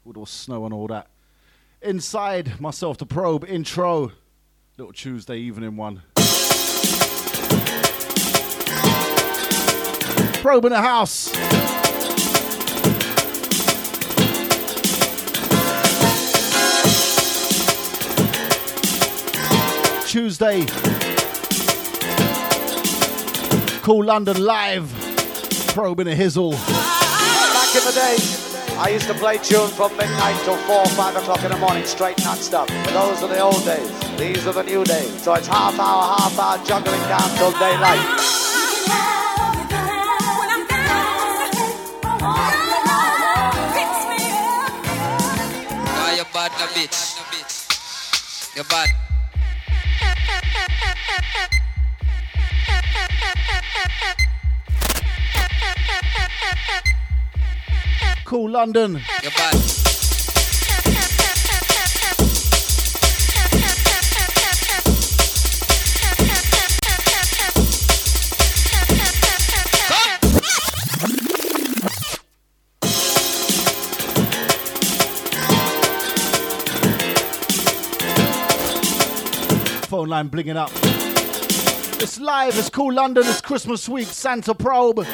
with all snow and all that. Inside, myself, the Probe intro. Little Tuesday evening one. Probe in the house. Tuesday. Cool London live. Probe in a hizzle. Back in the day, I used to play tunes from midnight till 4 or 5 o'clock in the morning, straight non-stop. But those are the old days. These are the new days. So it's half hour, juggling down till daylight. You're bad, no bitch. You're bad. Cool London. You're bad. Phone line blinging up. It's live, it's Cool London, it's Christmas week, Santa Probe. Back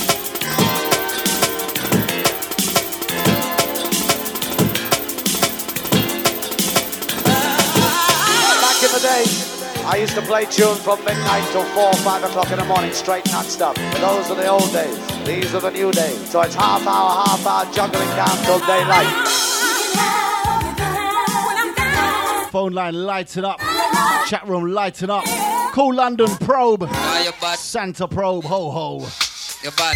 in the day, I used to play tunes from midnight till 4 or 5 o'clock in the morning, straight non-stop. But those are the old days. These are the new days. So it's half hour, juggling down till daylight. Phone line lighting up. Chat room lighting up. Cool London Probe. You're bad. Santa Probe. Ho ho. You're bad.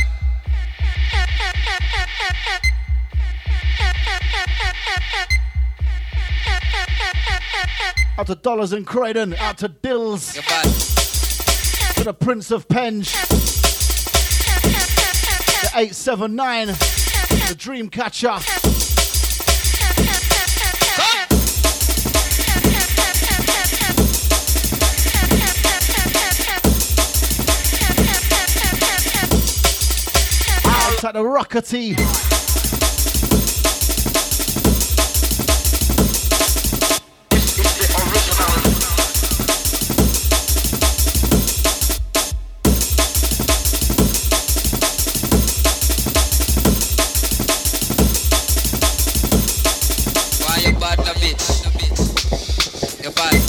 Out to Dollars and Croydon. Out to Dills. You're bad. To the Prince of Penge. The 879. The Dreamcatcher. At the Rockety. Why you bad, no bitch? You're bad.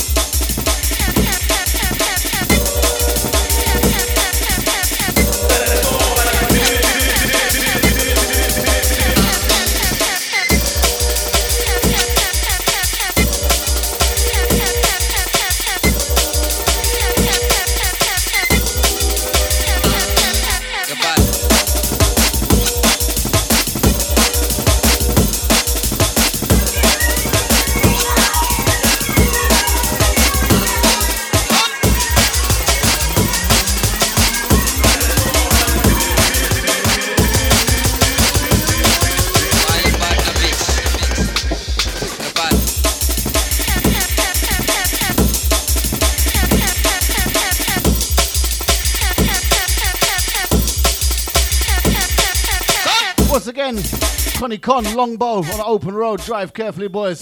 Again, Connie Con, Longbow on the open road. Drive carefully, boys.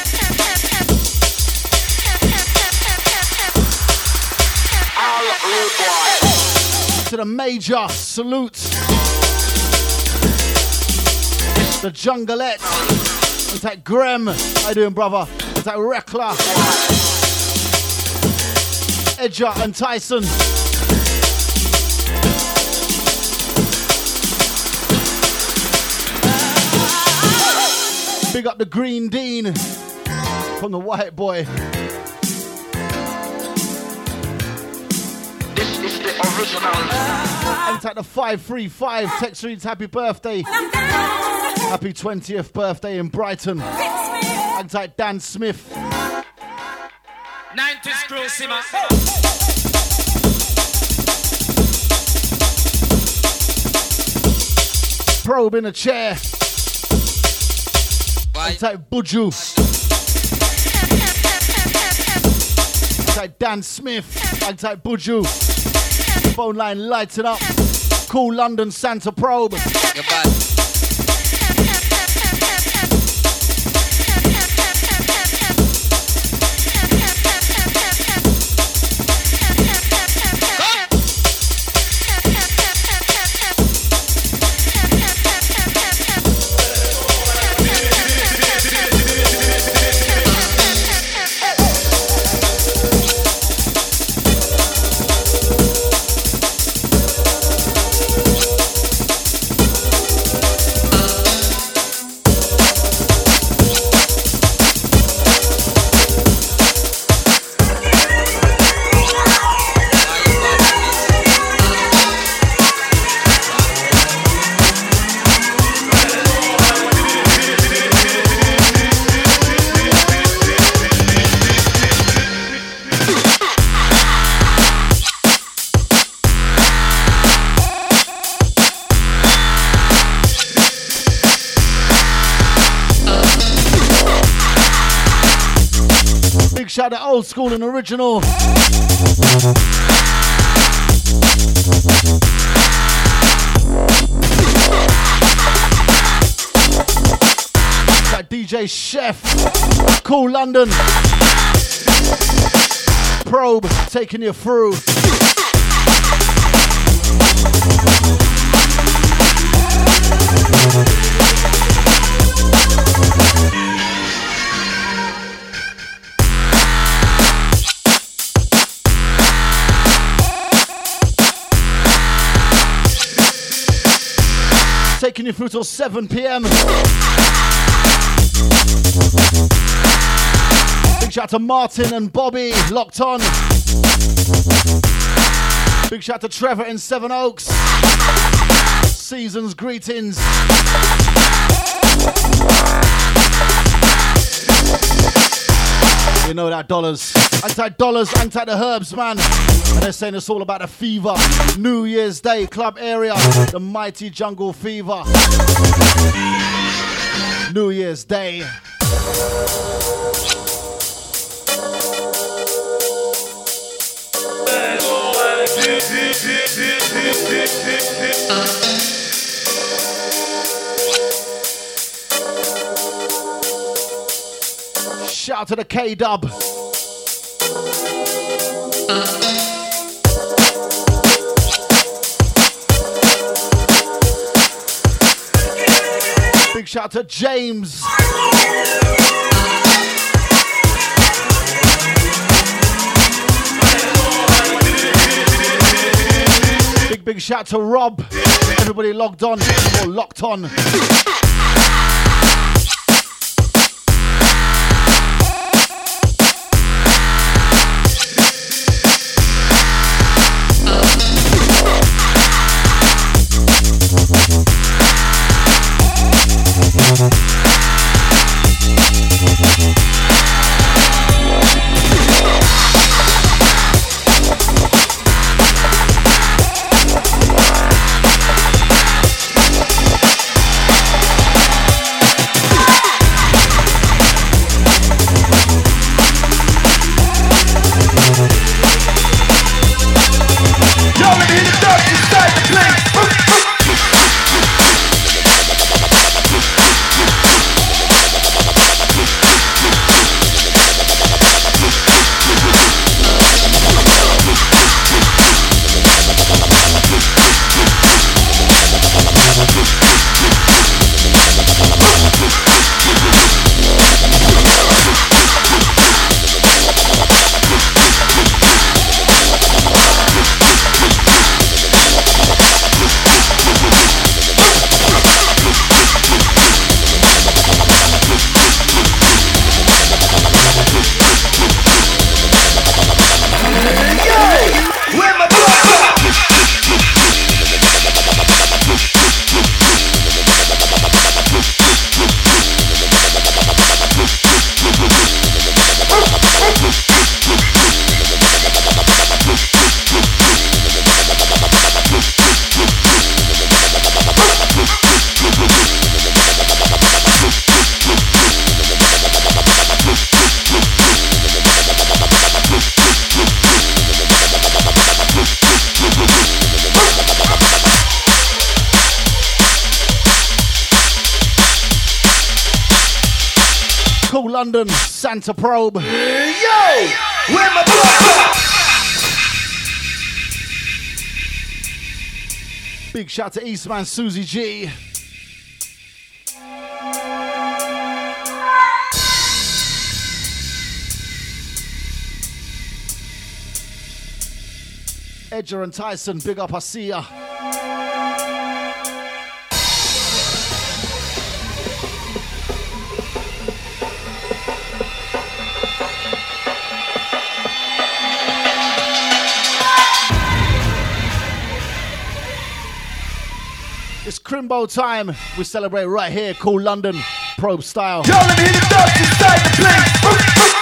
To the Major, salute. The Jungleette. It's like Graham. How you doing, brother? It's like Rekla. Edger and Tyson. Big up the Green Dean from the White Boy. This is the original. And at the 535 text reads happy birthday. Happy 20th birthday in Brighton. And type Dan Smith. 90s crew simmer. Probe in a chair. And type Buju. And type Dan Smith. And type Buju. Phone line lighting up. Cool London Santa Probe. You're bad. shout out old school and original. That DJ Chef, Cool London, Probe, taking you through. Taking you through till 7 p.m. Big shout out to Martin and Bobby, locked on. Big shout out to Trevor in Seven Oaks. Season's greetings. You know that dollars. Anti-dollars, anti-the herbs, man. And they're saying it's all about the fever. New Year's Day, club area. The mighty jungle fever. New Year's Day. Shout out to the K-Dub. Big shout out to James. Big shout out to Rob. Everybody logged on or locked on. London, Santa Probe. Yo, where my blood? Big shout to Eastman, Susie G. Edger and Tyson, big up, I see ya. It's Crimbo time. We celebrate right here, Cool London, Probe style. Yo, let me hit the dust inside the place.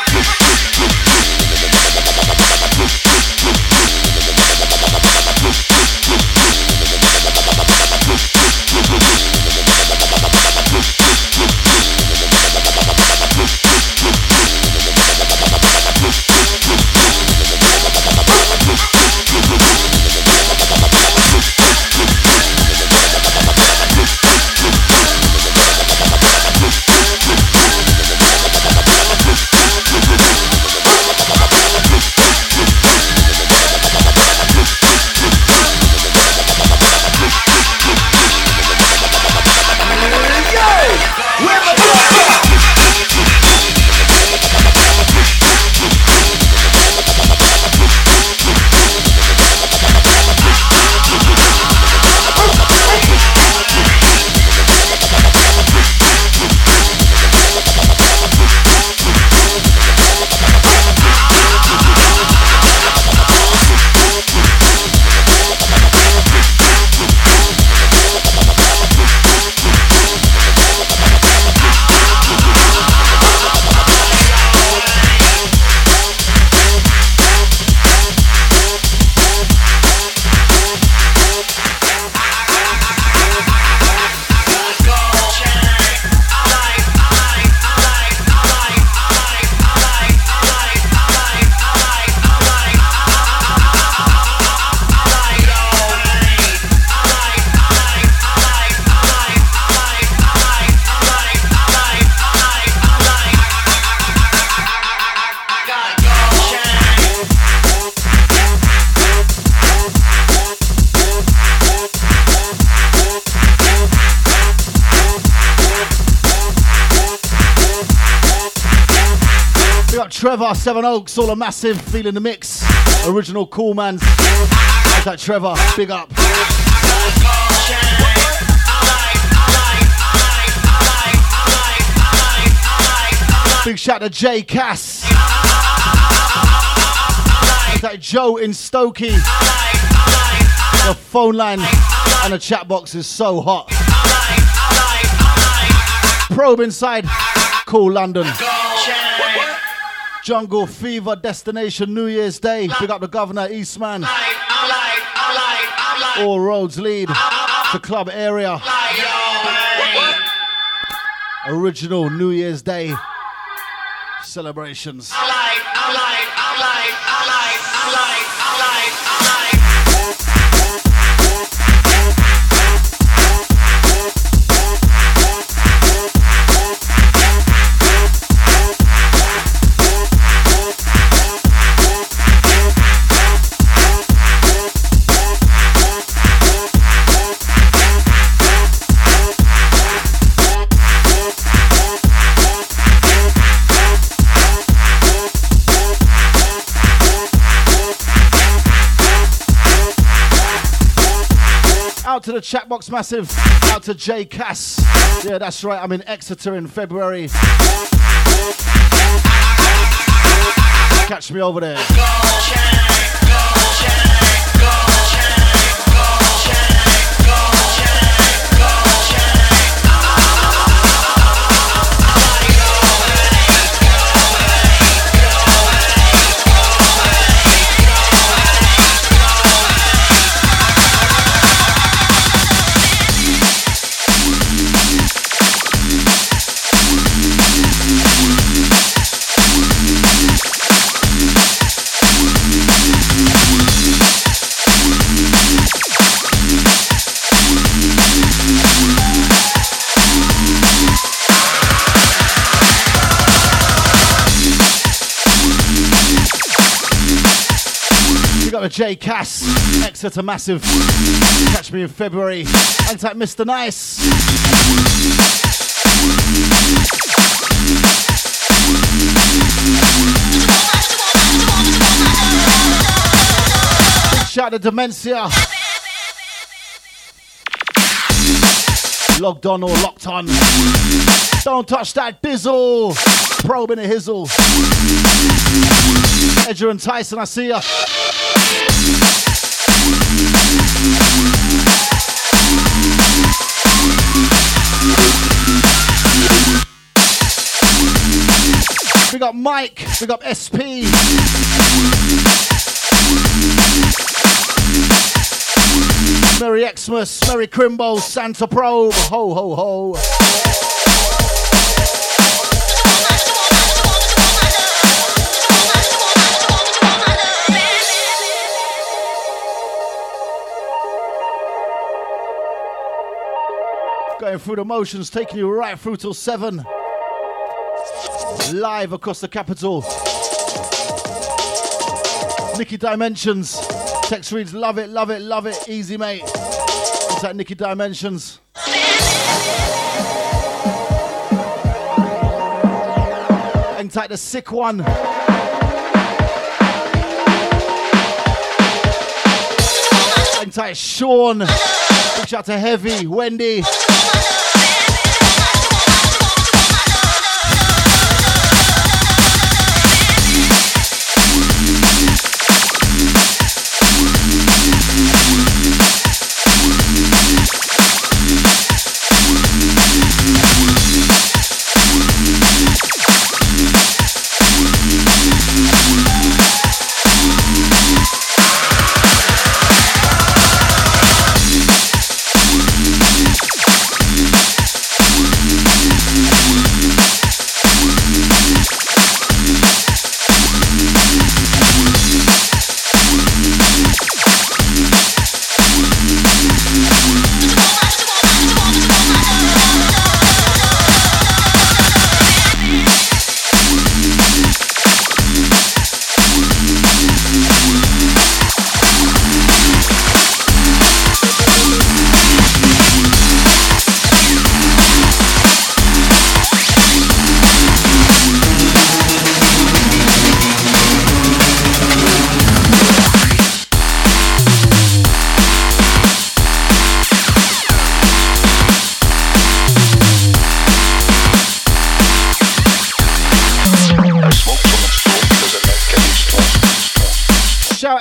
We got Trevor, Seven Oaks, all a massive, feeling the mix. Original Cool Mans. How's that, Trevor? Big up. Big shout to Jay Cass. That Joe in Stokey. The phone line and the chat box is so hot. Probe inside. Cool London. Jungle Fever Destination New Year's Day. Big up the Governor Eastman. All roads lead to club area. Original New Year's Day celebrations. Out to the chat box massive, out to Jay Cass. Yeah, that's right, I'm in Exeter in February. Catch me over there. Got a J Cass, Exeter massive. Catch me in February. Thanks like Mr. Nice. Big shout out to Dementia. Logged on or locked on. Don't touch that dizzle. Probing a hizzle. Edger and Tyson, I see ya. We got Mike, we got SP. Merry Xmas, Merry Crimbo, Santa Probe, ho ho ho. Going through the motions, taking you right through till 7. Live across the capital. Nicky Dimensions. Text reads, love it, love it, love it. Easy, mate. What's that, Nicky Dimensions? Hang tight, the sick one. Hang tight, Sean. Big shout to Heavy, Wendy.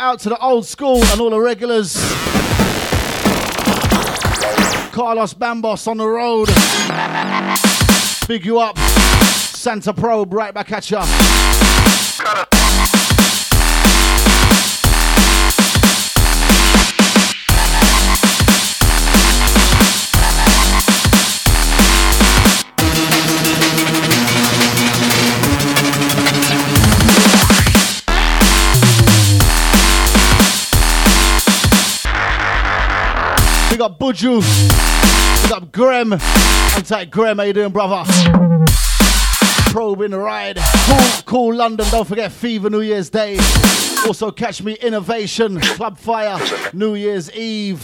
out to the old school and all the regulars. Carlos Bambos on the road. Big you up. Santa Probe right back at ya. Big up Buju. Big up Graham. I'm tight, Graham. How you doing, brother? Probe in the ride. Cool London. Don't forget Fever New Year's Day. Also catch me Innovation, Club Fire, New Year's Eve.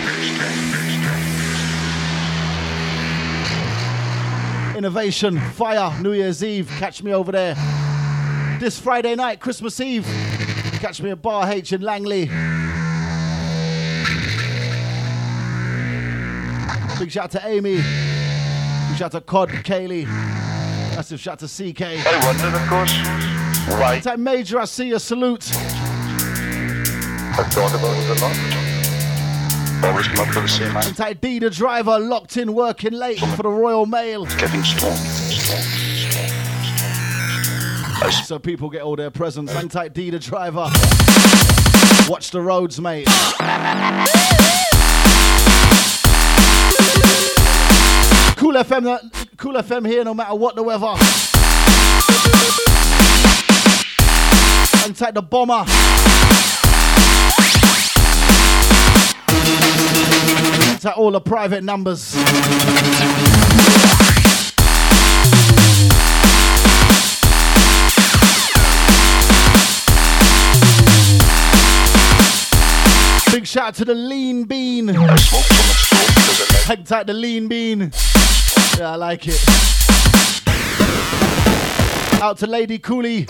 Innovation, Fire, New Year's Eve. Catch me over there. This Friday night, Christmas Eve. Catch me at Bar H in Langley. Big shout out to Amy. Big shout out to Cod, Kaylee. Massive shout out to CK. I wondered, of course, why. Time Major, I see you. Salute. I've thought about it a lot. Always come up for the same man. Tight D, the driver, locked in, working late for the Royal Mail. It's getting strong. So people get all their presents. Hang tight D, the driver. Watch the roads, mate. Cool FM here no matter what the weather. Hang tight the bomber. Hang tight all the private numbers. Big shout out to the Lean Bean. Hang tight the Lean Bean. Yeah, I like it. Out to Lady Cooley.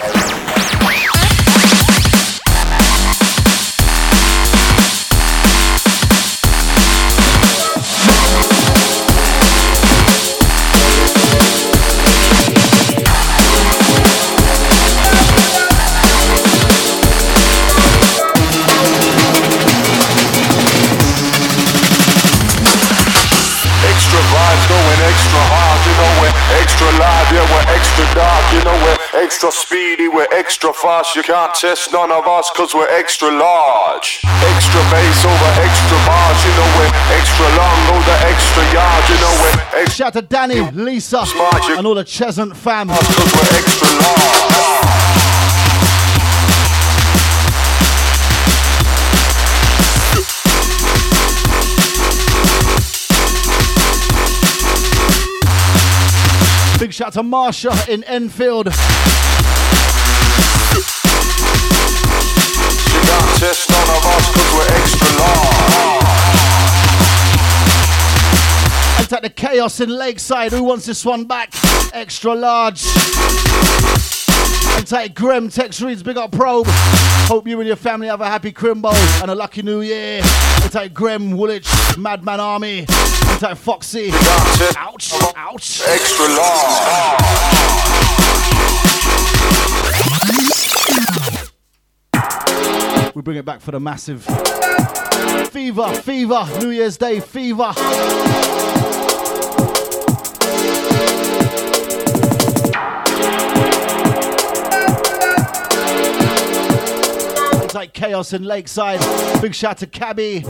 Extra hard, you know we're extra live, yeah we're extra dark, you know we're extra speedy, we're extra fast, you can't test none of us cause we're extra large. Extra bass over extra bars, you know we're extra long over extra yard, you know we're extra. Shout out to Danny, Lisa, smart, and all the Chesant fam. Cause we're extra large. Big shout to Marsha in Enfield. You can't test none of us cause we're extra large. And take the Chaos in Lakeside. Who wants this one back? Extra large. And take Graham, text reads, big up Probe. Hope you and your family have a happy Crimbo and a lucky new year. And take Graham, Woolwich, Madman Army. And take Foxy. Ouch, ouch. Extra large. We bring it back for the massive Fever, New Year's Day, Fever. It's like Chaos in Lakeside. Big shout to Cabby.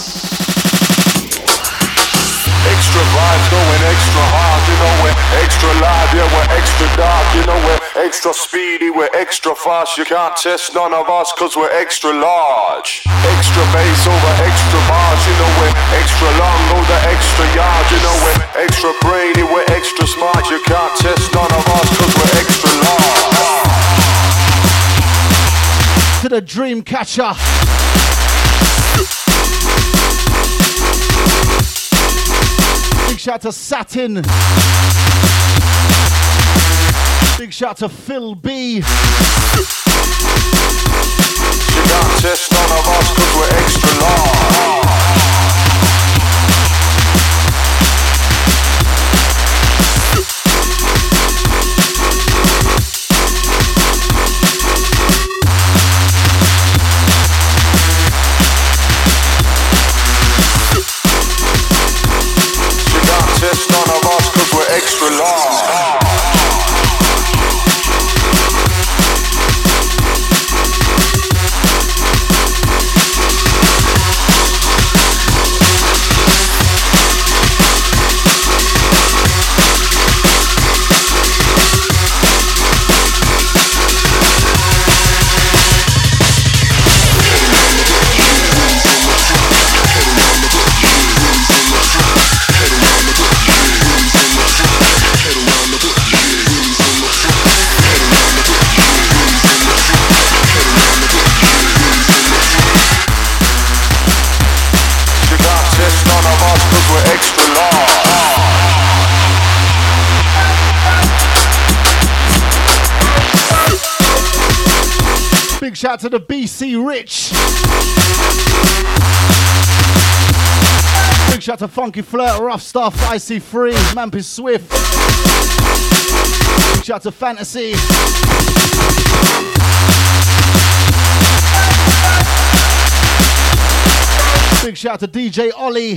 Extra vibes going extra hard, you know we're extra live, yeah we're extra dark, you know we're extra speedy, we're extra fast, you can't test none of us cause we're extra large. Extra bass over extra bars, you know we're extra long over extra yard, you know we're extra brainy, we're extra smart, you can't test none of us cause we're extra large. To the Dream Catcher. Big shout to Satin. Big shout to Phil B. You can't test none of us cause we're extra large. Big shout to the BC Rich. Big shout to Funky Flirt, Rough Stuff, IC3, Mampy Swift. Big shout to Fantasy. Big shout to DJ Ollie.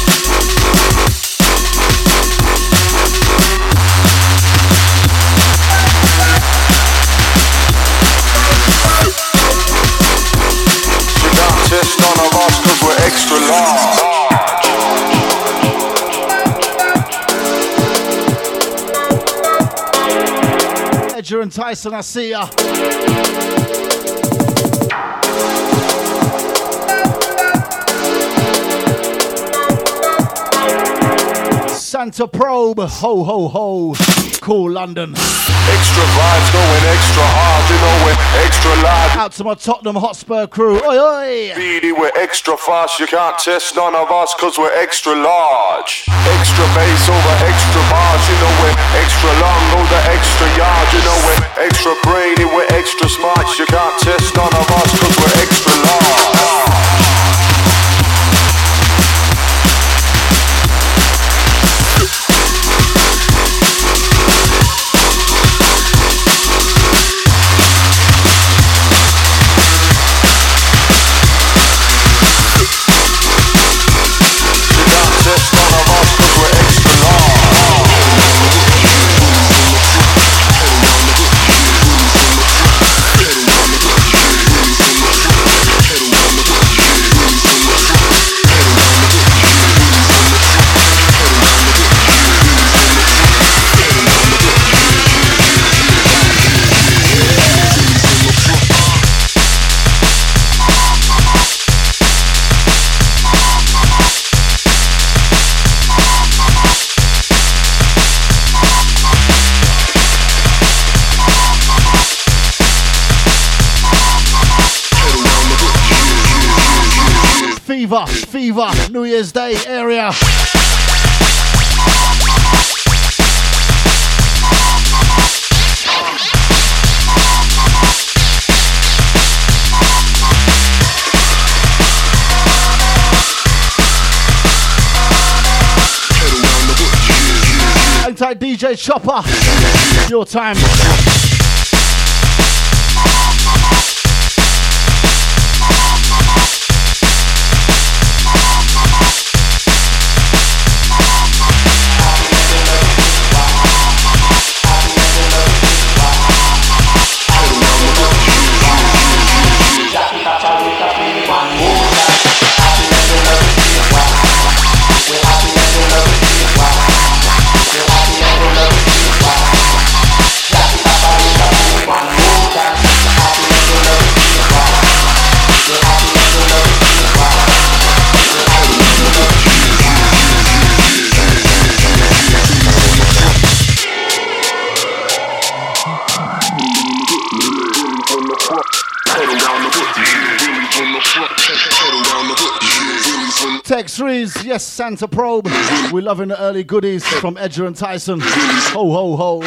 Test none of us cause we're extra large. Edger and Tyson, I see ya. Santa Probe, ho ho ho, cool London. Extra vibes going extra hard, you know we're extra large. Out to my Tottenham Hotspur crew, oi oi! Speedy, we're extra fast, you can't test none of us cause we're extra large. Extra bass over extra bars, you know we're extra long over extra yard, you know we're extra brainy, we're extra smart, you can't test none of us cause we're extra large. Fever, New Year's Day area. Anti DJ Chopper, your time. Text reads, yes, Santa Probe. We're loving the early goodies from Edger and Tyson. Ho, ho, ho.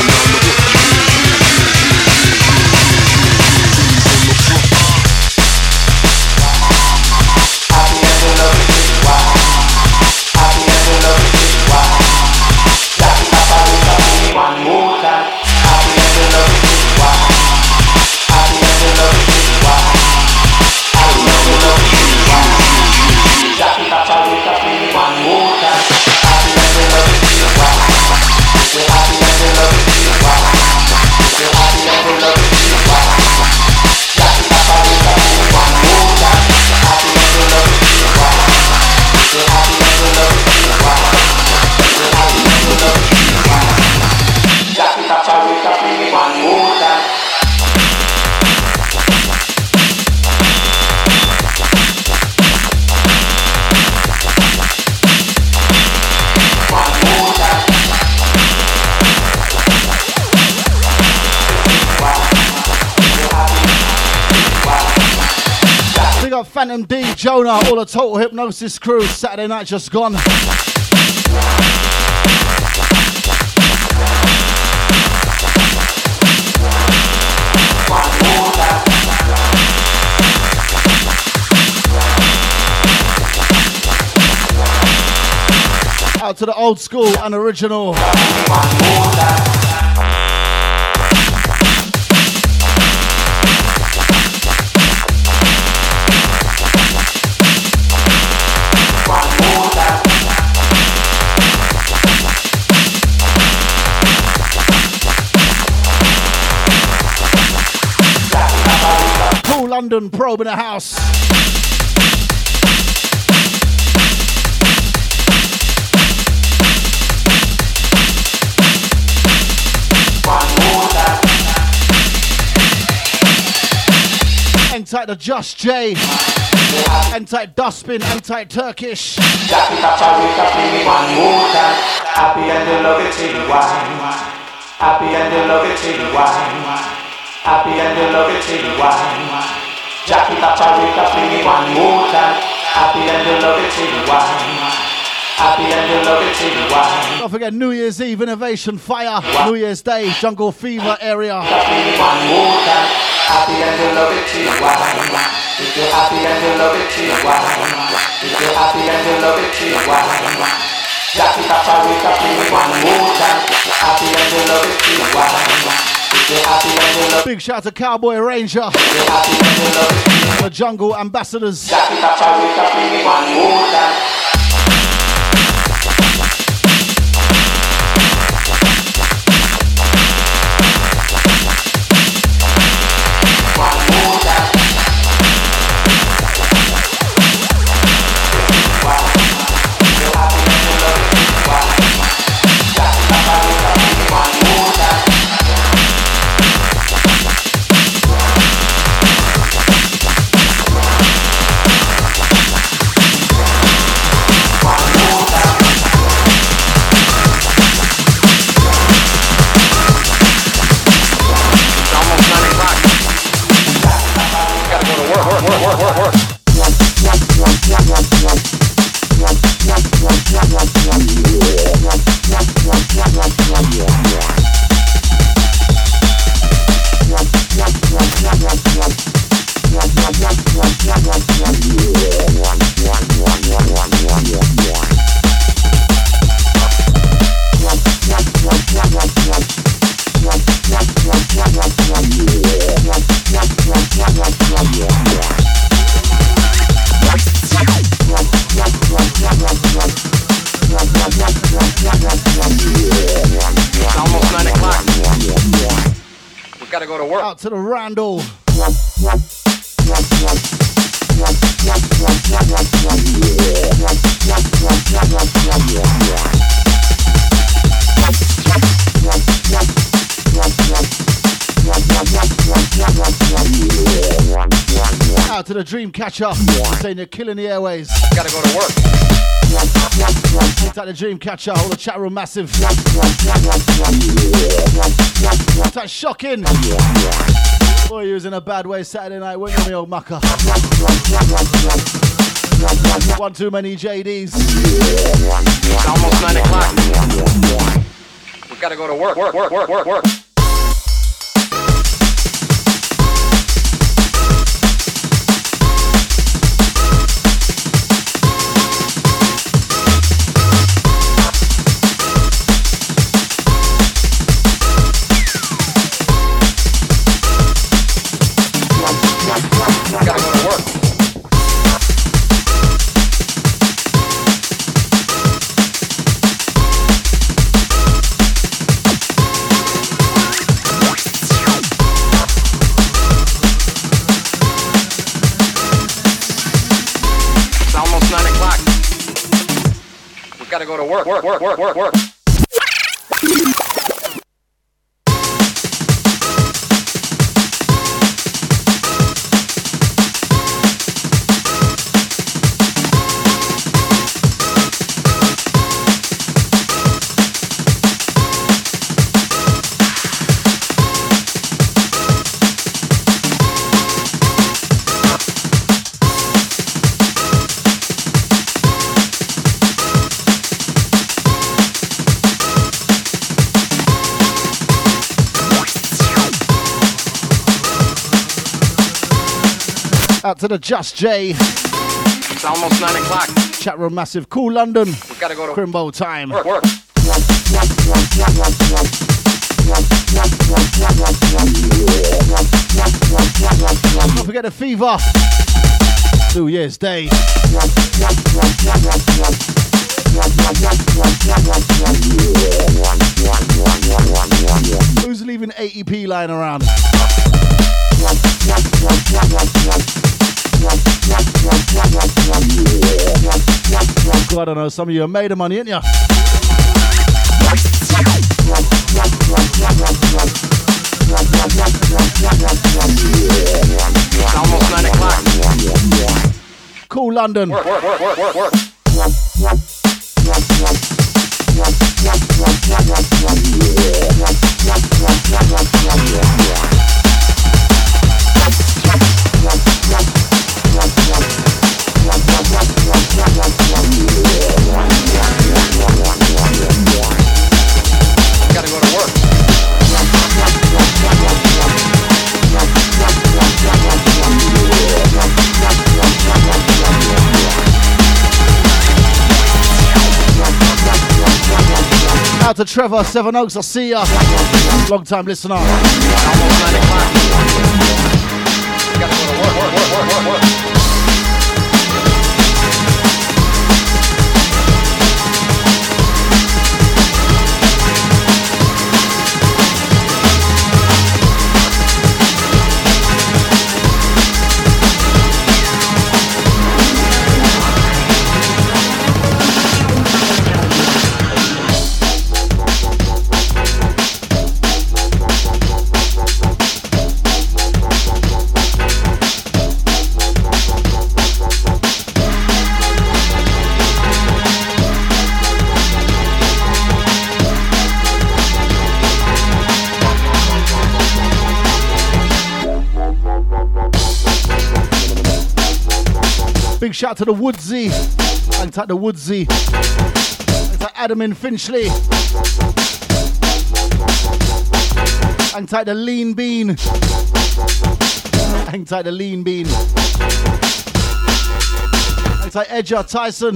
Phantom D, Jonah, all the Total Hypnosis crew. Saturday night just gone. Out to the old school and original. Cool London probe in the house. N-Type the Just J, N-Type Dustbin, N-Type Turkish. Happy and you love it till you wine. Happy and you love it till you wine. Happy and you love it till you wine. Jackie Paparika, fling it one more time. Happy and you love it till you wine. Happy and you love it till you wine. Don't forget New Year's Eve Innovation Fire, New Year's Day, Jungle Fever area. Fling it one more time. Happy and you love it till you wine. If you're happy and you love it till you wine. If you're happy and you love it till you wine. Jackie Paparika, fling it one more time. Happy and you love it till you wine. Big shout to Cowboy Ranger, the Jungle Ambassadors. Out to the Randall. Out to the Dreamcatcher, saying you're killing the airways. Gotta go to work. It's at the Dreamcatcher, all the chat room massive. That's shocking. Boy, you was in a bad way Saturday night, weren't you, me old mucker? One too many JDs. It's almost 9 o'clock. We gotta go to work. Work. Gotta go to work. Out to the Just J. It's almost 9 o'clock. Chat room massive. Cool London. We've got to go to Crimbo time. work. Don't forget the Fever. New Year's Day. Who's leaving 80p lying around? God, I don't know, some of you have made the money, ain't ya? It's almost 9 o'clock. Cool London. Work. Gotta go to work. Out to Trevor, Seven Oaks, I see ya. Long time listener. Almost 9 o'clock. Gotta go to work. Big shout to the Woodsy. Thanks to the Woodsy. Thanks to Adam in Finchley. Thanks to the Lean Bean. Thanks to the Lean Bean. Thanks to Edger Tyson.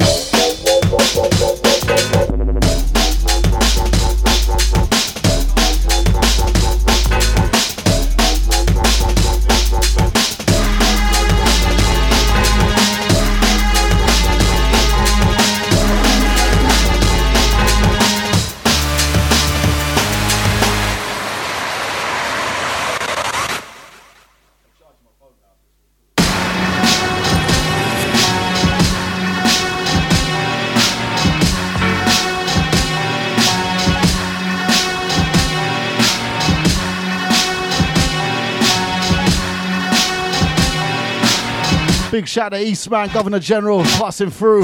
Big shout to Eastman, Governor General, passing through.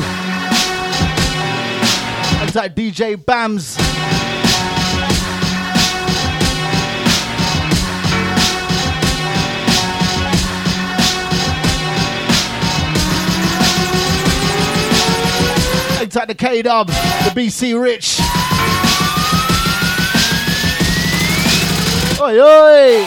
Thanks to DJ Bams. Thanks to the K-Dub, the BC Rich. Oi, oi!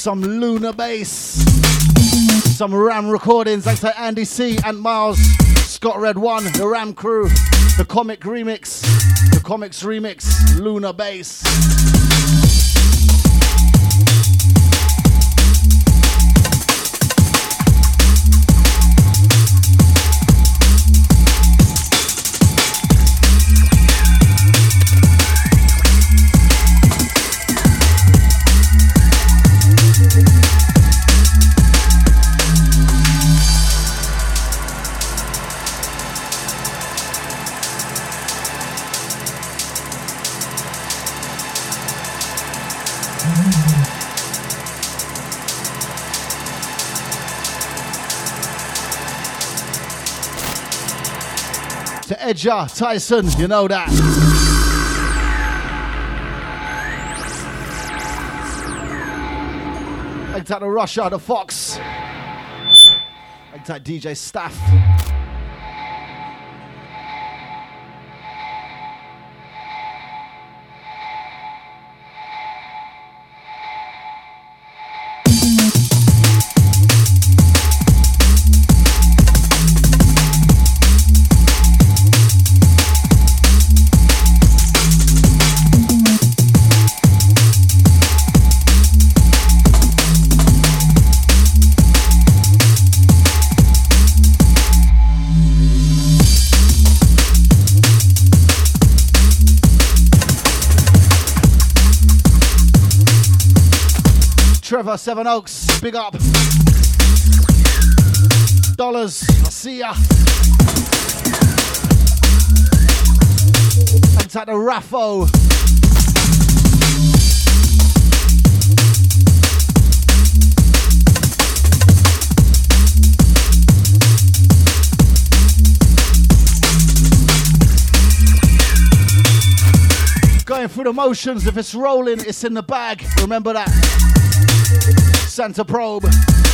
some Lunar Bass. Some Ram recordings. Thanks to Andy C, Ant Miles, Scott Red 1, the Ram crew, the Comic Remix, the Comics Remix, Lunar Bass. To Edger, Tyson, you know that. Like that, the Russia, the Fox. Like that, DJ Staff. Trevor, Seven Oaks, big up. Dollars, I see ya. Thanks at the Raffo. Going through the motions, if it's rolling, it's in the bag. Remember that. Santa Probe.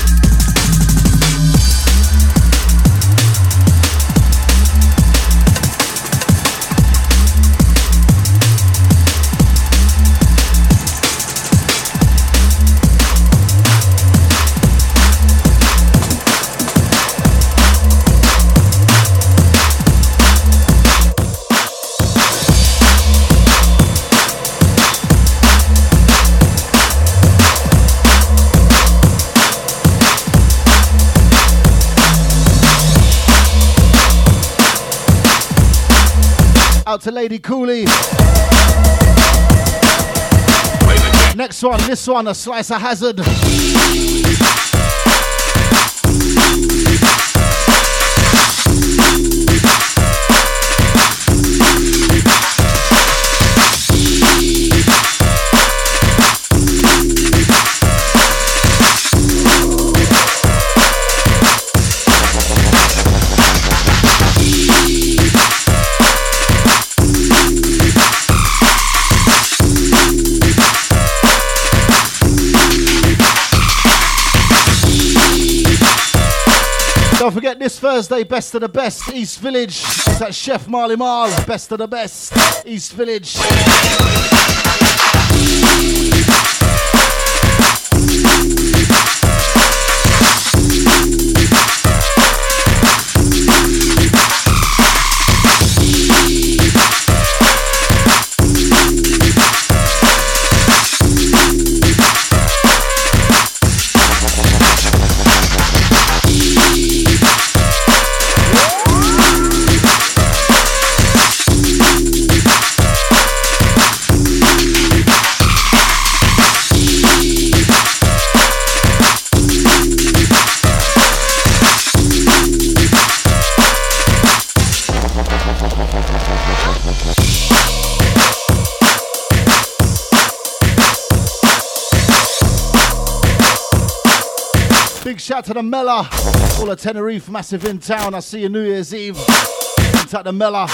Out to Lady Cooley. Next one, this one, a slice of Hazard. Don't forget this Thursday, Best of the Best, East Village. It's at Chef Marley Marl, Best of the Best, East Village. Big shout to the Mela, all the Tenerife massive in town. I see you New Year's Eve. It's at the Mela.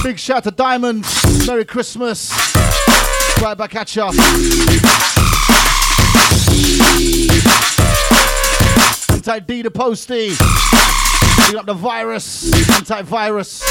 Big shout to Diamond. Merry Christmas. Right back at ya. Anti-D the Posty. Big up the virus. Anti-virus.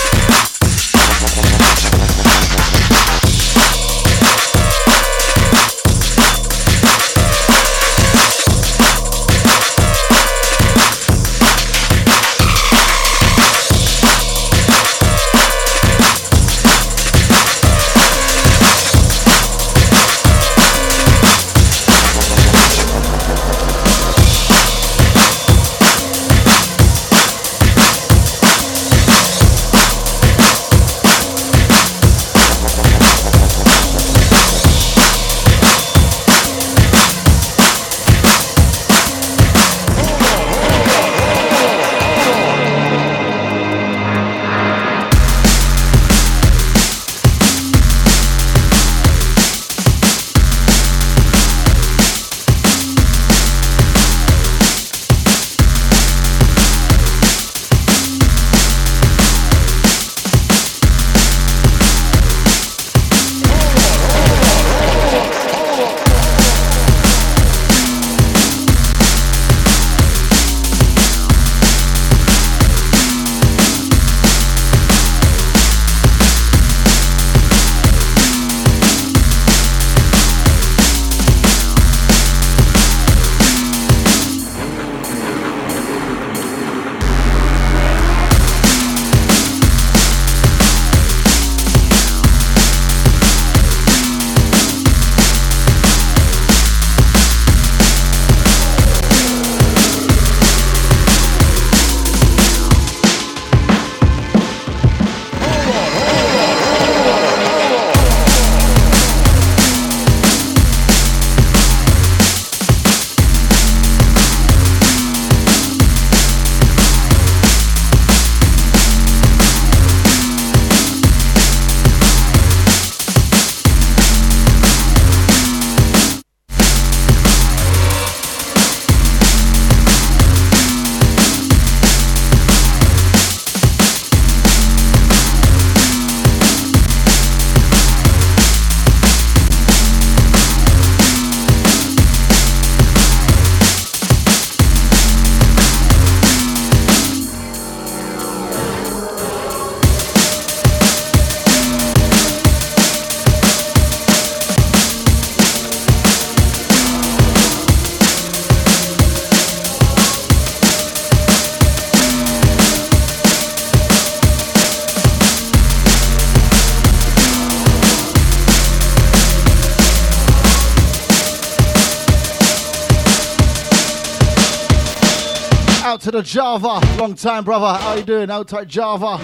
Out to the Java, long time brother, how you doing? Out to Java.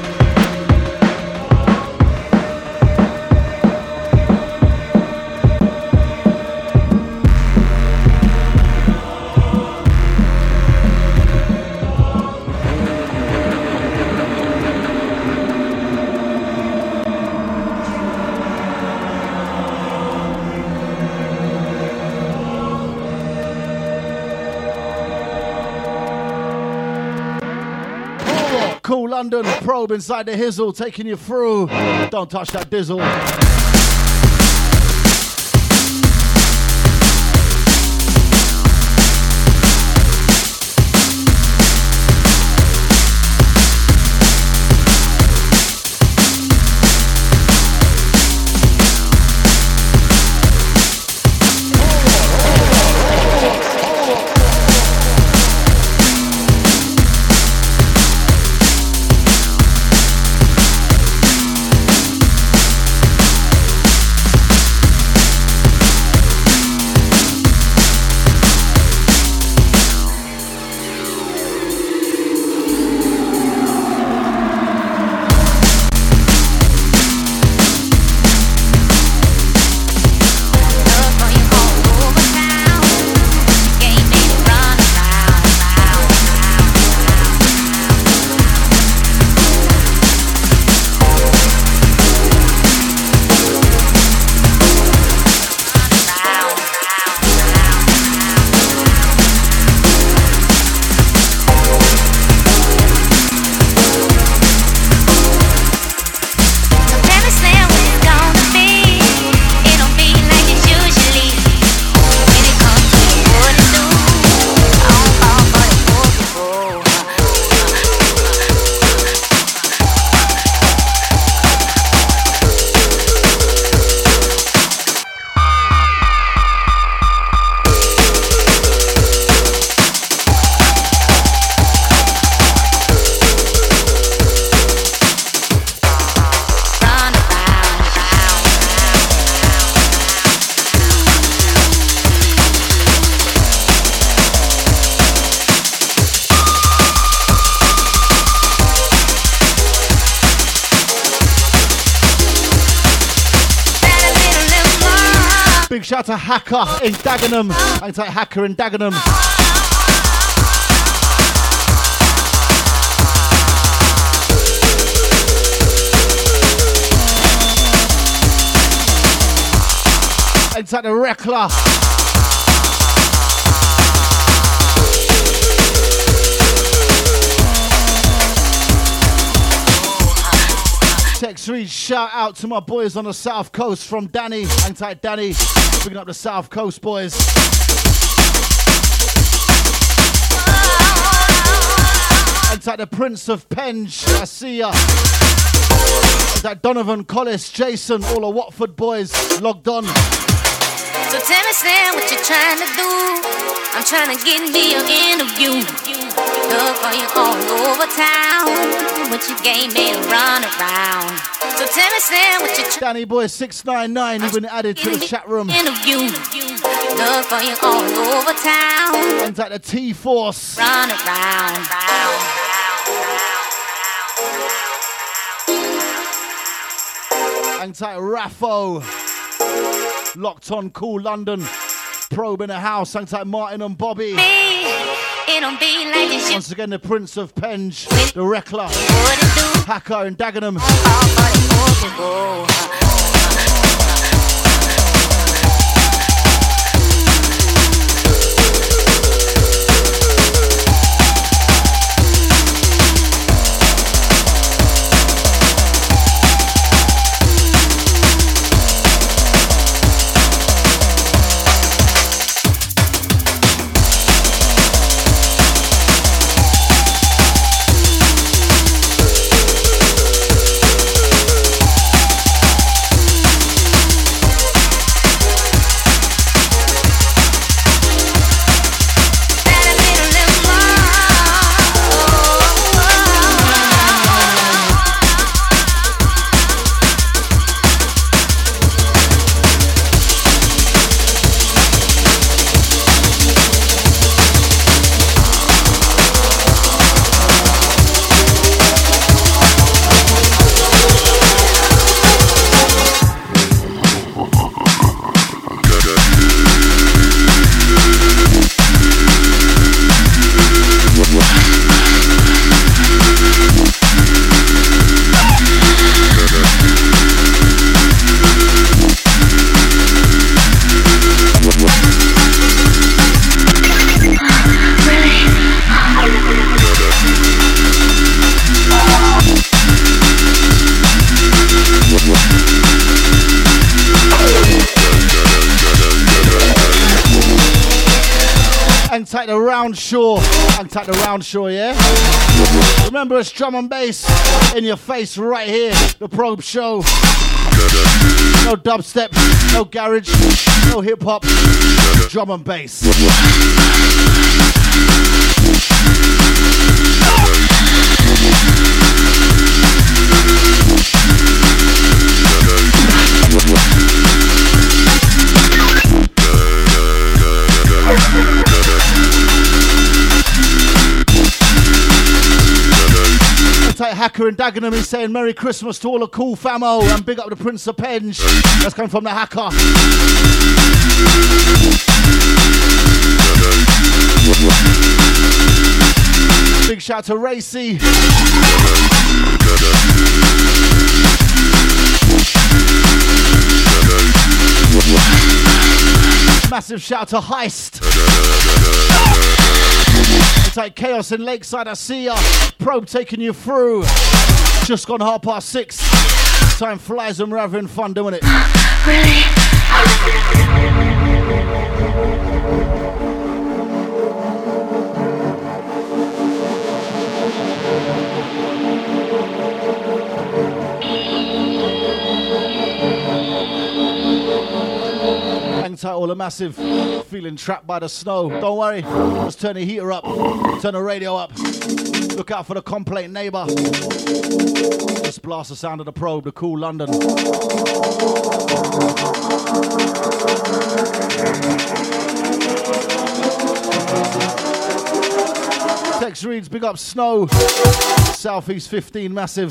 Cool London, probe inside the hizzle, taking you through. Don't touch that dizzle. Big shout to Hacker in Dagenham. I take Hacker in Dagenham. Inside the Reckler. Text read, shout out to my boys on the South Coast from Danny. Inside Danny, picking up the South Coast boys. Inside the Prince of Penge, I see ya. Inside Donovan, Collis, Jason, all the Watford boys logged on. So tell me, Sam, what you trying to do? I'm trying to get me an interview. Look for you all over town. What you game made run around. So tell me, Sam, what you Danny Boy 699, you've been added to the chat room. Interview. Look for you all over town. Inside the T-Force. Run around. Inside Raffo. Locked on Cool London. Probe in the house. Inside Martin and Bobby. It don't be like this. Once again, the Prince of Penge, the Reckler, Hacker and Dagenham. Take the round shore. Take the round shore, yeah? Remember, it's drum and bass in your face right here. The Probe Show. No dubstep, no garage, no hip hop. Drum and bass. Tight Hacker in Dagenham is saying Merry Christmas to all the cool famo and big up the Prince of Penge. That's coming from the Hacker. Big shout to Racy. Massive shout to Heist. Take Chaos in Lakeside, I see ya. Probe taking you through. Just gone 6:30. Time flies and we're having fun doing it. Hang tight, all the massive. Feeling trapped by the snow. Don't worry, just turn the heater up, turn the radio up. Look out for the complaint neighbour. Just blast the sound of the Probe, the Cool London. Text reads, big up Snow. Southeast 15, massive.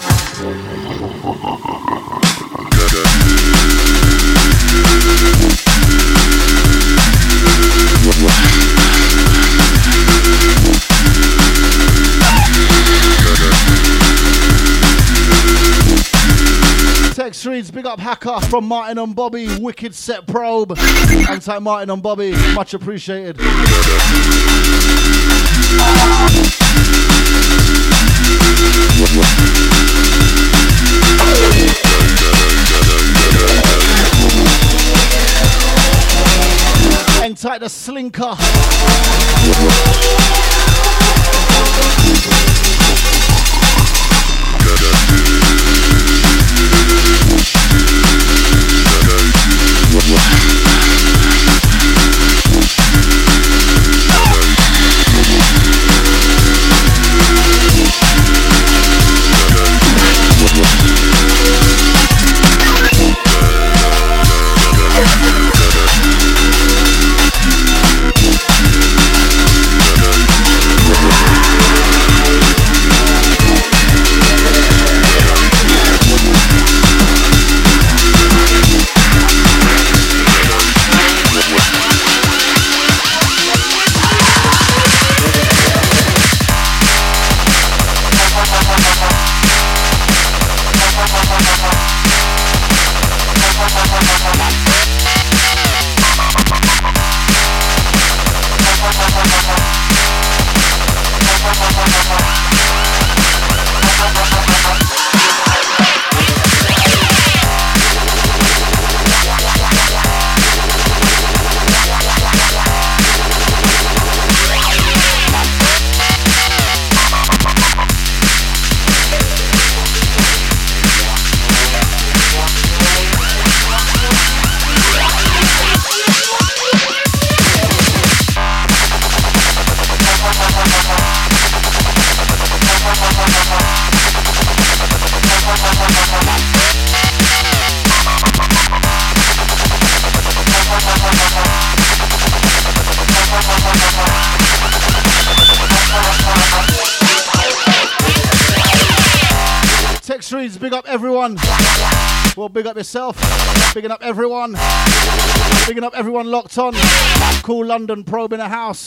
Text reads, big up Hacker from Martin and Bobby, wicked set probe. Anti Martin and Bobby, much appreciated. Hang tight the Slinker. Big up everyone. Well, big up yourself. Bigging up everyone. Bigging up everyone locked on. Cool London probe in the house.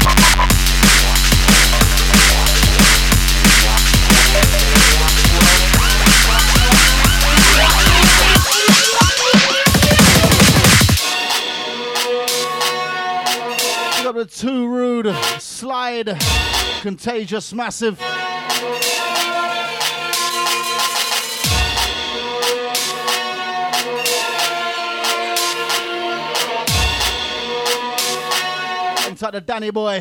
Big up the Too Rude, Slide, Contagious, Massive. Inside the Danny boy.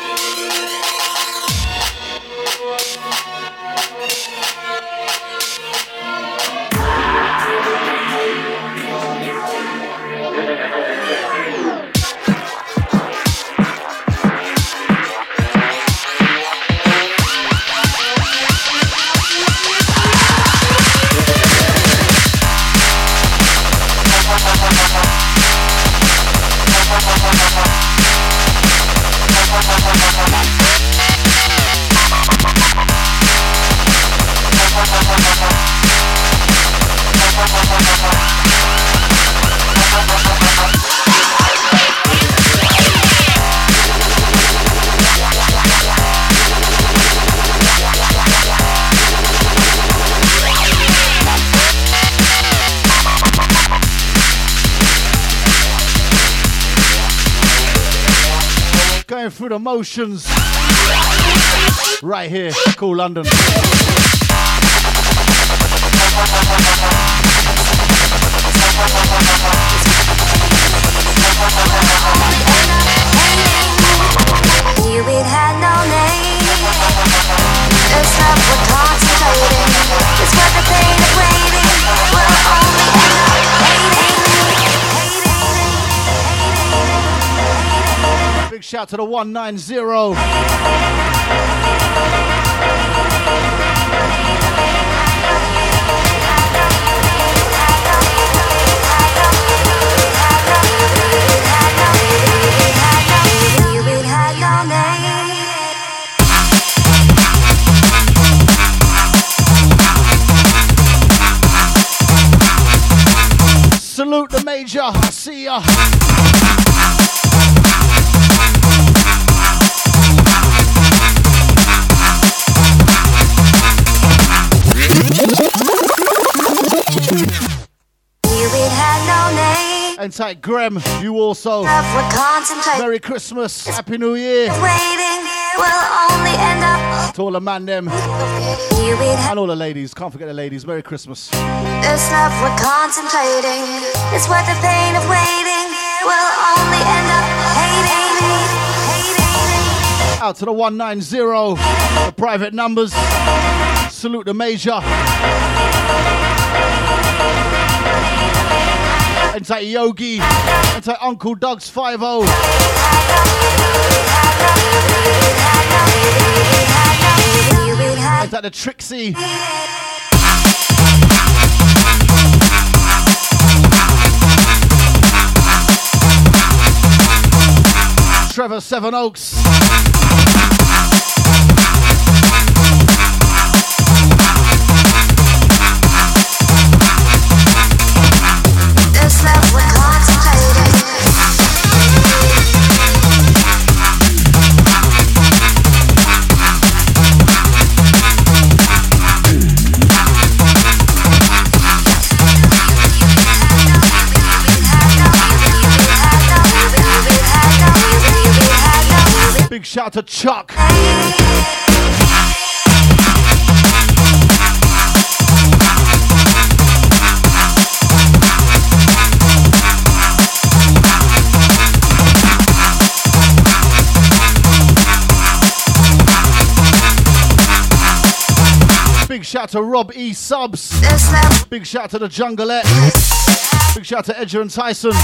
Going through the motions right here, Cool London. You it had no name. It's not for concentrating. It's worth the pain of waiting. We'll only end up hating. Big shout to the 190. Salute the Major. I see ya. And tight Graham, you also. Merry Christmas, Happy New Year. To all the man them. And all the ladies, can't forget the ladies. Merry Christmas. This love we're contemplating is worth the pain of waiting. We'll only end up hating. Out to the 190, the private numbers. Salute the Major. And take Yogi. And take Uncle Doug's 5-0. And take the Trixie. Trevor Seven Oaks. This love we're contemplating. Big shout to Chuck. Big shout to Rob E. Subs. Big shout to the Jungleette. Big shout to Edger and Tyson.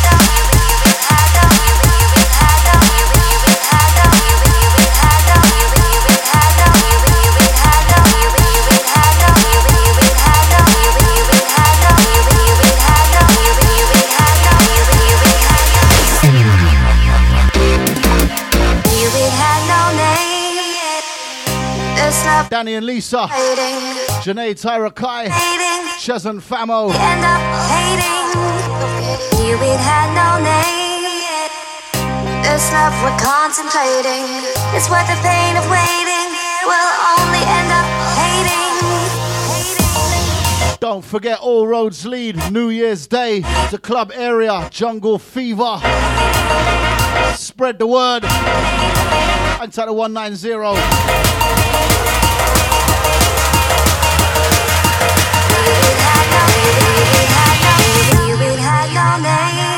Danny and Lisa, Janae, Tyra Kai, Chaz and Famo. End up hating. You had no name. This love we're contemplating is worth the pain of waiting. We'll only end up hating. Don't forget, all roads lead New Year's Day to club area, Jungle Fever. Spread the word. And to the 190. You had no name.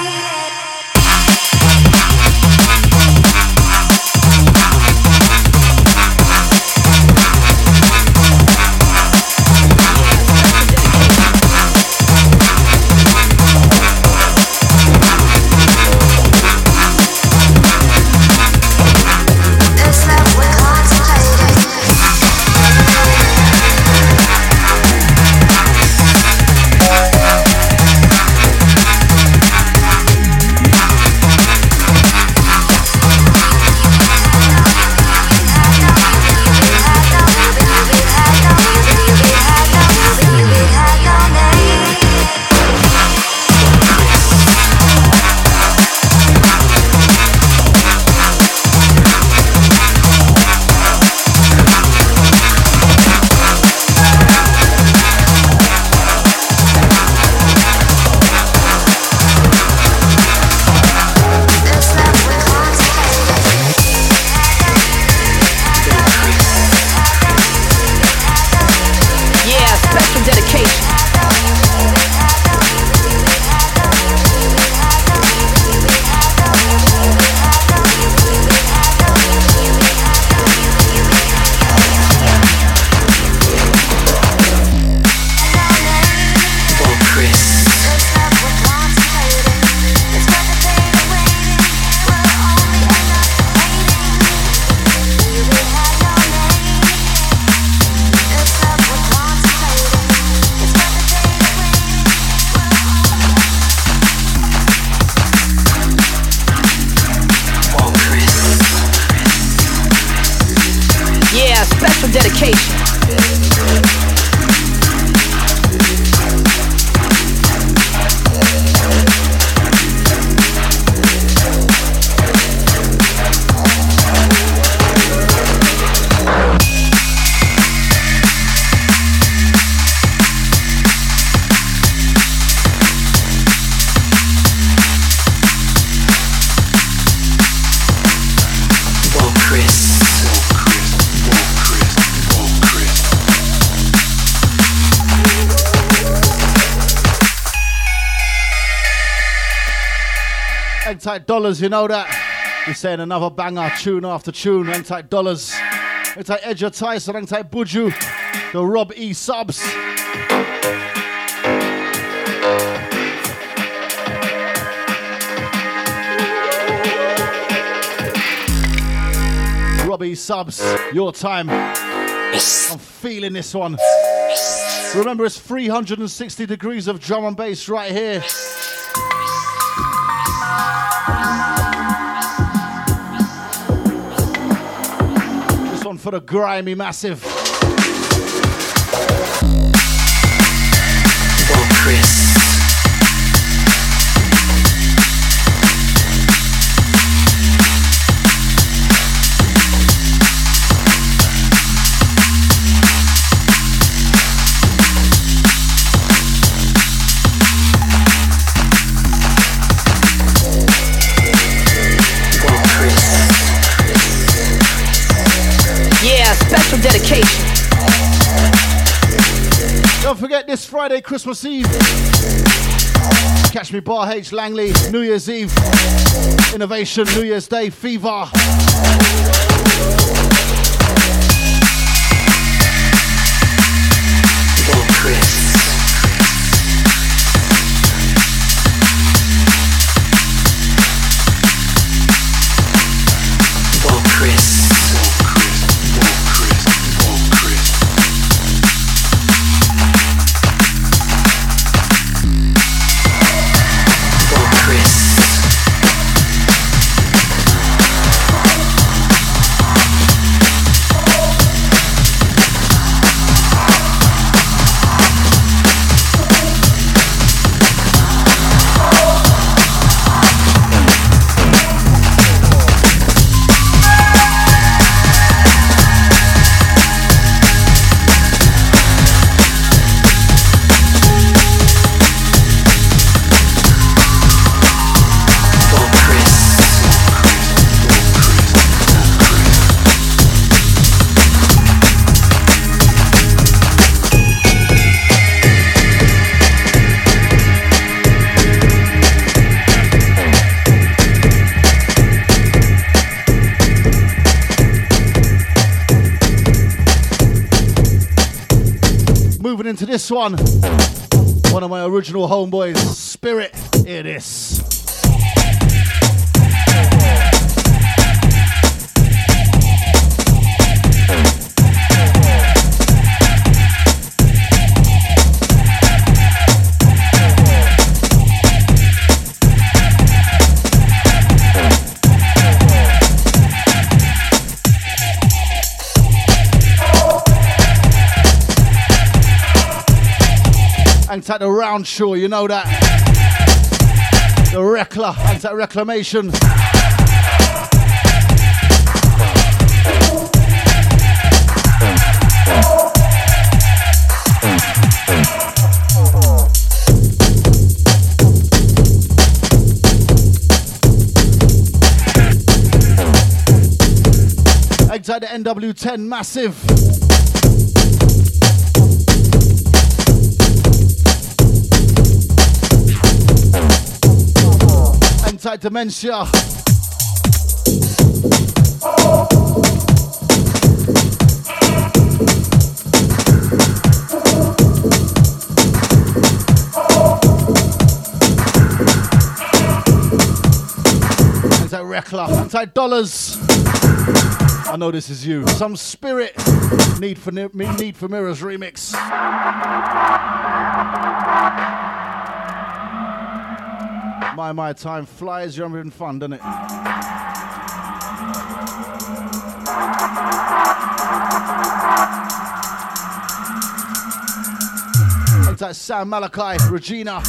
This love we're contemplating. Hang tight dollars, you know that. We're saying another banger, tune after tune. Hang tight dollars. Hang tight Edger Tyson, hang tight Buju. The Rob E subs. Rob E subs, your time. I'm feeling this one. Remember, it's 360 degrees of drum and bass right here. This one for the grimy massive. Oh, Chris. Special dedication. Don't forget this Friday, Christmas Eve. Catch me Bar H Langley, New Year's Eve. Innovation, New Year's Day, Fever. Into this one of my original homeboys, Spirit. Hear this. Hang tight the round shore, you know that. The Rekla, hang tight Reclamation. Hang tight the NW10 Massive. Inside Dementia. Inside Rekla. Inside Dollars. I know this is you. Some Spirit. Need for Mirrors remix. My time flies, you're having fun, doesn't it? It's like Sam Malachi, Regina.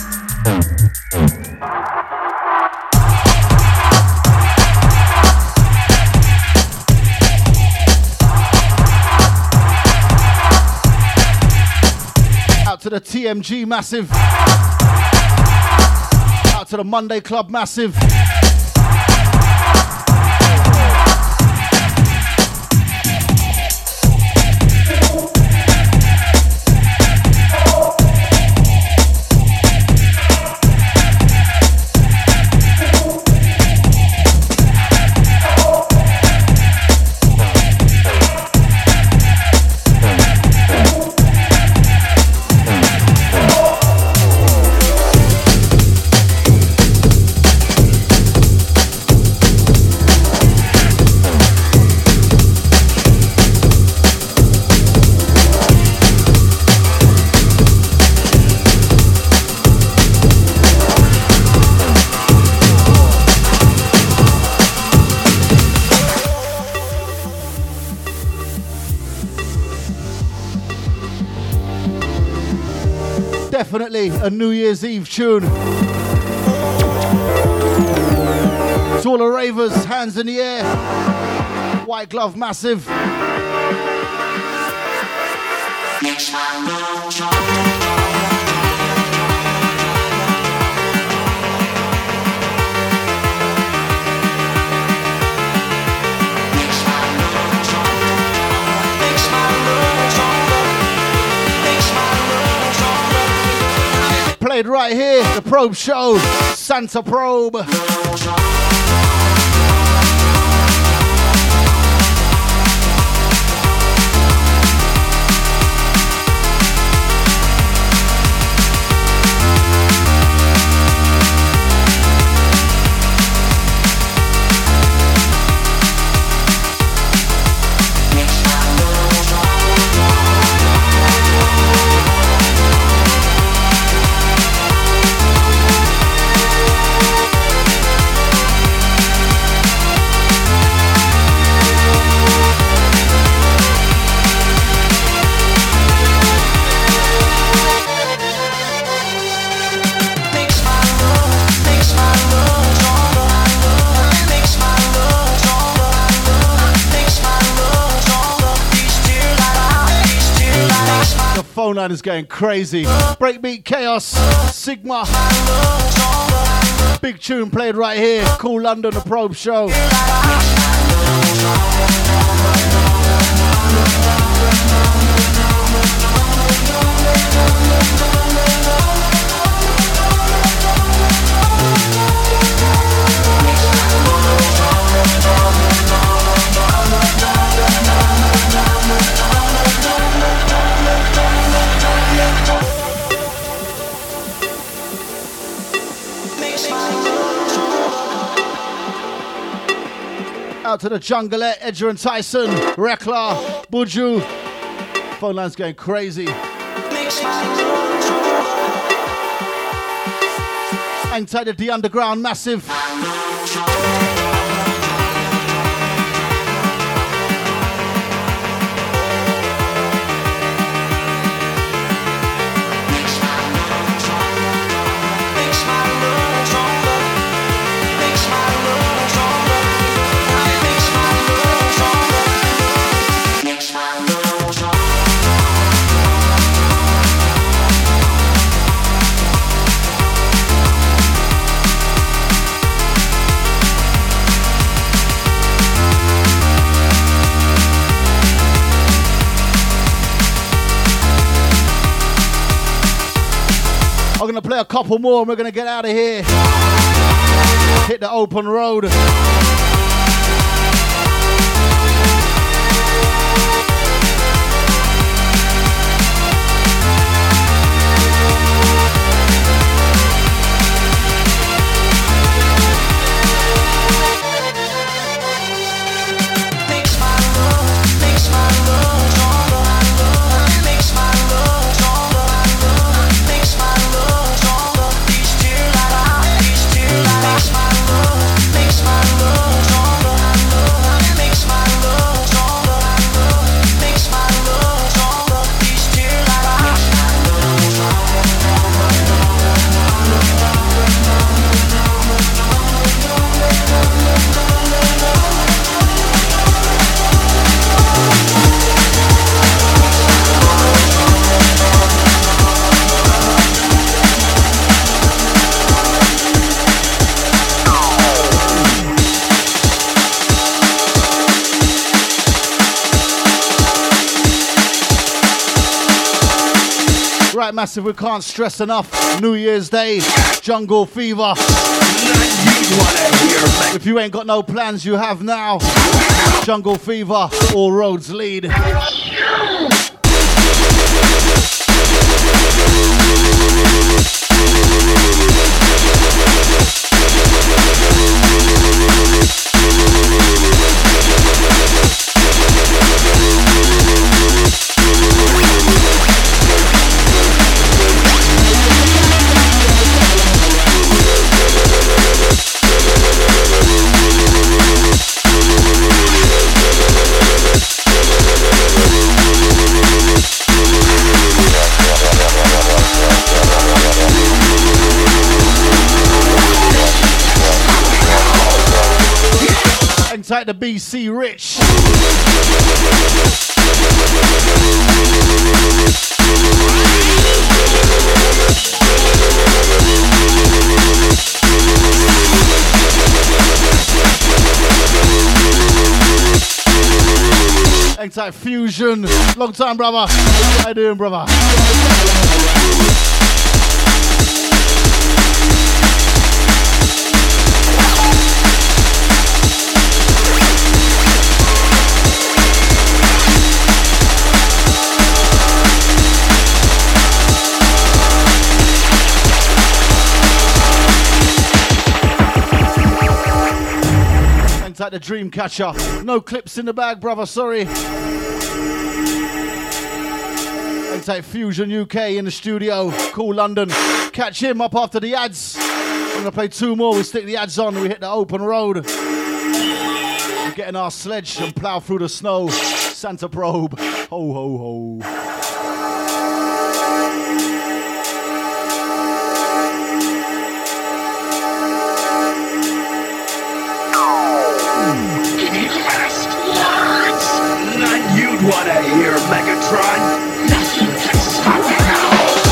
Out to the TMG Massive. To the Monday Club Massive. Definitely a New Year's Eve tune. To all the ravers, hands in the air. White glove massive. Played right here, the Probe Show, Santa Probe. Phone line is going crazy. Breakbeat Chaos, Sigma. Big tune played right here. Cool London, the Probe Show. Out to the Jungleette, Edger and Tyson, Rekla, Buju. Phone line's going crazy. Hang tight at the underground, massive. I'm going to play a couple more and we're going to get out of here. Hit the open road. Right, massive, we can't stress enough. New Year's Day, Jungle Fever. If you ain't got no plans, you have now. Jungle Fever, all roads lead. tight to BC Rich. Hang tight Fusion. Long time, brother. How you doing, brother? Like the dream catcher. No clips in the bag, brother, sorry. Take Fusion UK in the studio. Cool London. Catch him up after the ads. I'm gonna play two more. We stick the ads on. We hit the open road. We're getting our sledge and plow through the snow. Santa Probe. Ho, ho, ho. You'd wanna hear Megatron? Nothing can stop me now.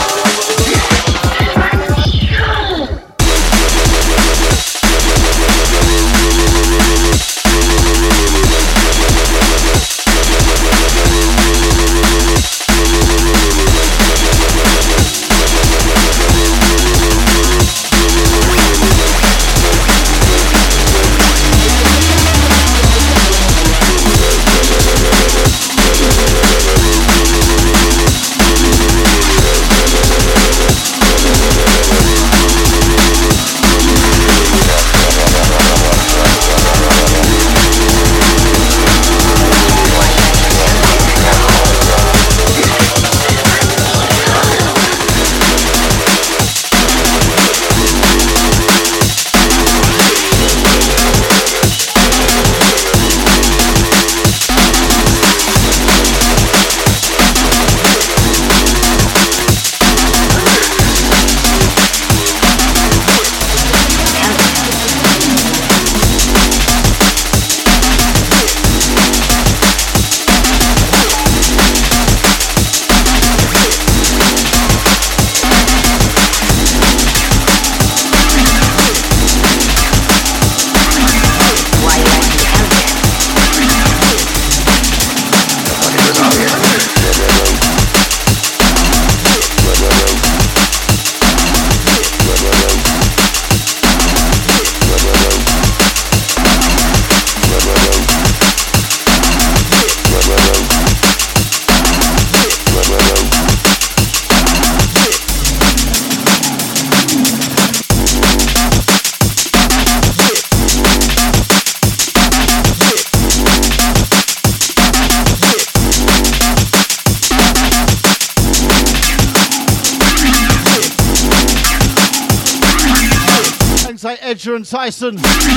Edger and Tyson.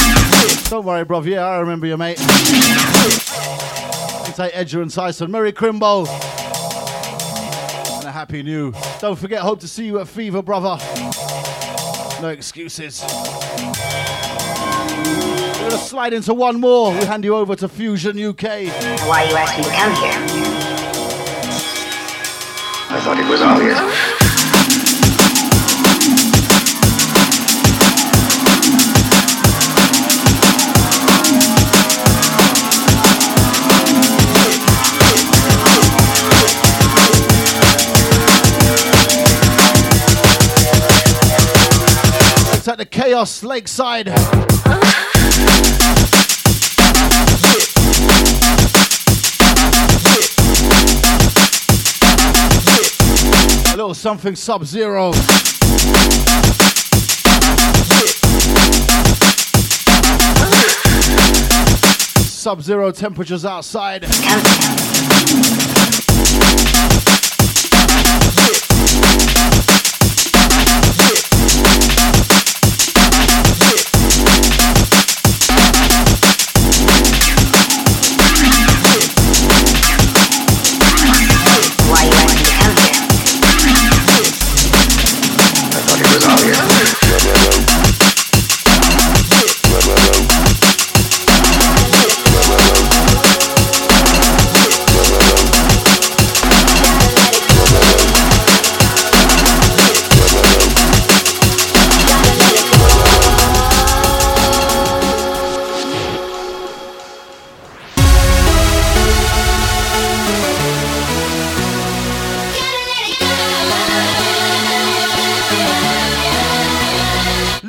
Don't worry, bruv. Yeah, I remember you, mate. Say Edger and Tyson. Merry Crimbo. And a happy new. Don't forget, hope to see you at Fever, brother. No excuses. We're going to slide into one more. We hand you over to Fusion UK. Why you asked me to come here? I thought it was obvious. At the Chaos Lakeside. A little something Sub-Zero. Sub-Zero temperatures outside.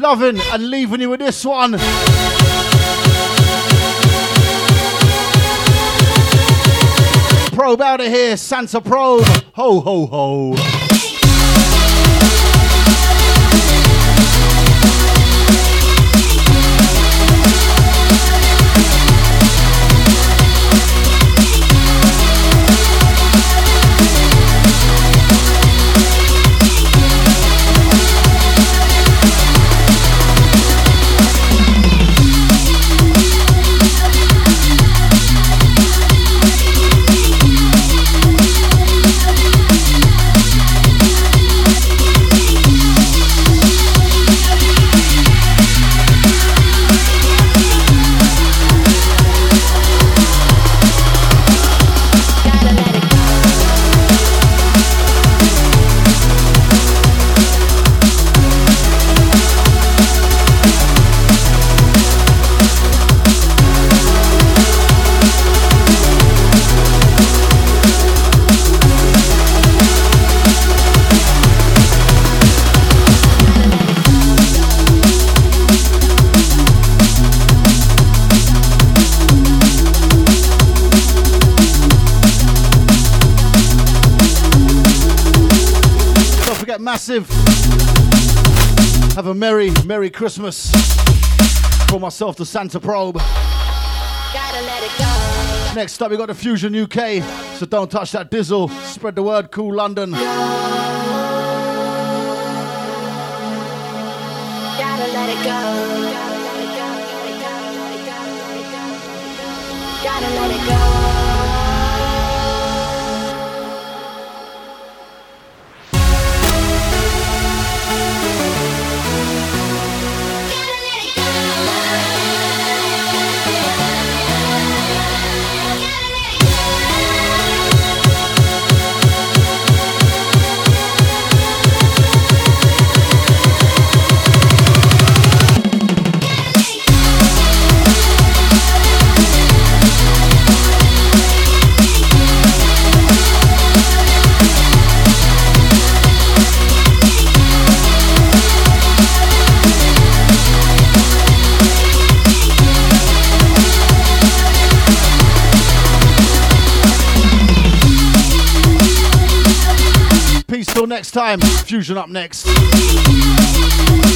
Loving and leaving you with this one. Probe out of here, Santa Probe. Ho, ho, ho. Massive. Have a merry Christmas. For myself, the Santa Probe. Gotta let it go. Next up, we got the Fusion UK. So don't touch that dizzle. Spread the word, cool London. Gotta let it go. Gotta let it go. Till next time, Fusion up next.